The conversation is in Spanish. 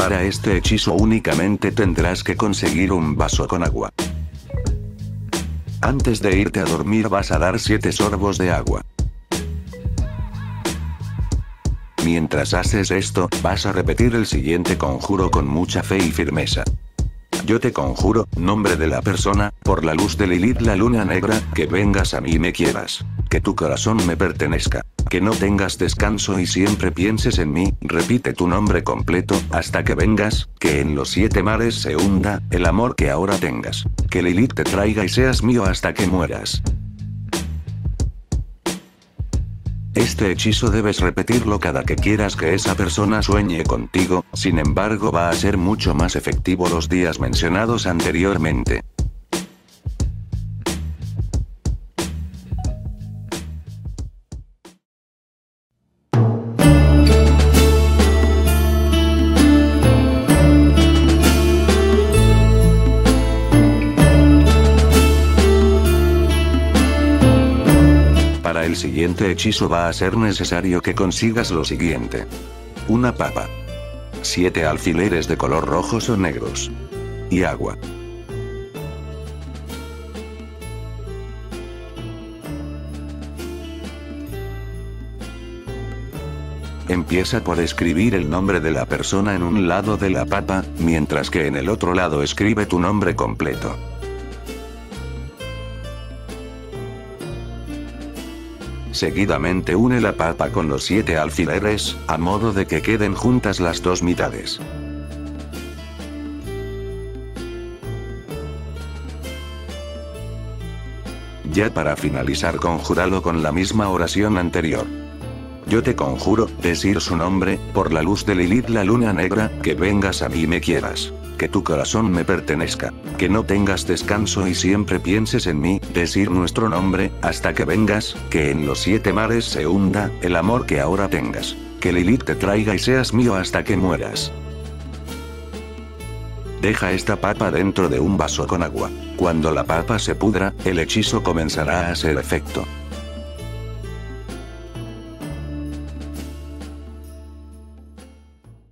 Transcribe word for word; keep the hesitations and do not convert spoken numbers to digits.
Para este hechizo únicamente tendrás que conseguir un vaso con agua. Antes de irte a dormir vas a dar siete sorbos de agua. Mientras haces esto, vas a repetir el siguiente conjuro con mucha fe y firmeza. Yo te conjuro, nombre de la persona, por la luz de Lilith la luna negra, que vengas a mí y me quieras. Que tu corazón me pertenezca. Que no tengas descanso y siempre pienses en mí, repite tu nombre completo, hasta que vengas, que en los siete mares se hunda, el amor que ahora tengas. Que Lilith te traiga y seas mío hasta que mueras. Este hechizo debes repetirlo cada que quieras que esa persona sueñe contigo, sin embargo va a ser mucho más efectivo los días mencionados anteriormente. Para el siguiente hechizo va a ser necesario que consigas lo siguiente. Una papa. Siete alfileres de color rojos o negros. Y agua. Empieza por escribir el nombre de la persona en un lado de la papa, mientras que en el otro lado escribe tu nombre completo. Seguidamente une la papa con los siete alfileres, a modo de que queden juntas las dos mitades. Ya para finalizar conjúralo con la misma oración anterior. Yo te conjuro, decir su nombre, por la luz de Lilith la luna negra, que vengas a mí y me quieras. Que tu corazón me pertenezca. Que no tengas descanso y siempre pienses en mí, decir nuestro nombre, hasta que vengas, que en los siete mares se hunda, el amor que ahora tengas. Que Lilith te traiga y seas mío hasta que mueras. Deja esta papa dentro de un vaso con agua. Cuando la papa se pudra, el hechizo comenzará a hacer efecto.